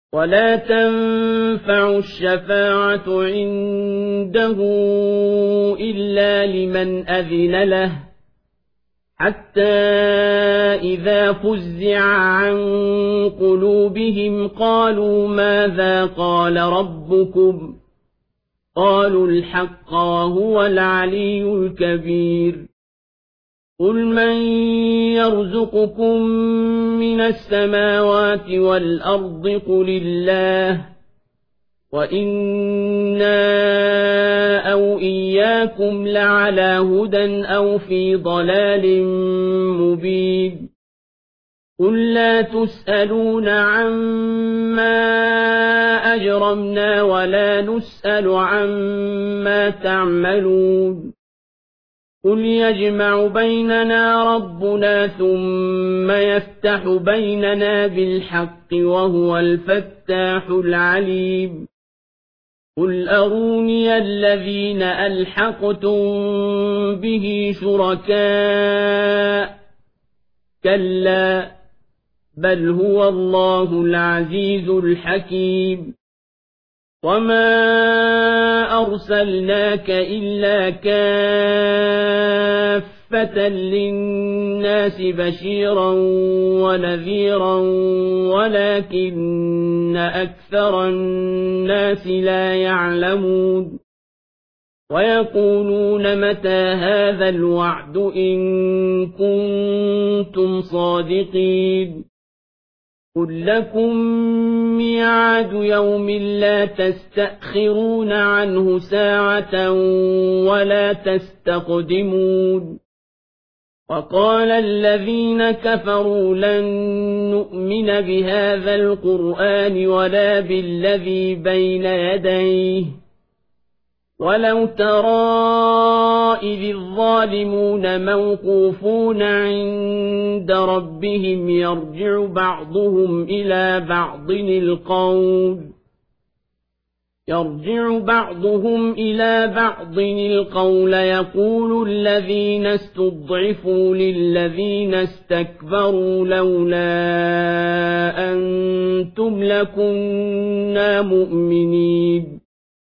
ولا تنفع الشفاعة عنده إلا لمن أذن له حتى إذا فزع عن قلوبهم قالوا ماذا قال ربكم قالوا الحق وهو العلي الكبير قل من يرزقكم من السماوات والأرض قل الله وإنا أو إياكم لعلى هدى أو في ضلال مبين قل لا تسألون عما أجرمنا ولا نسأل عما تعملون قل يجمع بيننا ربنا ثم يفتح بيننا بالحق وهو الفتاح العليم قل أروني الذين ألحقتم به شركاء كلا بل هو الله العزيز الحكيم وما أرسلناك إلا كافة للناس بشيرا ونذيرا ولكن أكثر الناس لا يعلمون ويقولون متى هذا الوعد إن كنتم صادقين قل لكم ميعاد يوم لا تستأخرون عنه ساعة ولا تستقدمون وقال الذين كفروا لن نؤمن بهذا القرآن ولا بالذي بين يديه ولو ترى إذ الظالمون موقوفون عند ربهم يرجع بعضهم إلى بعض القول يقول الذين استضعفوا للذين استكبروا لولا أنتم لكنا مؤمنين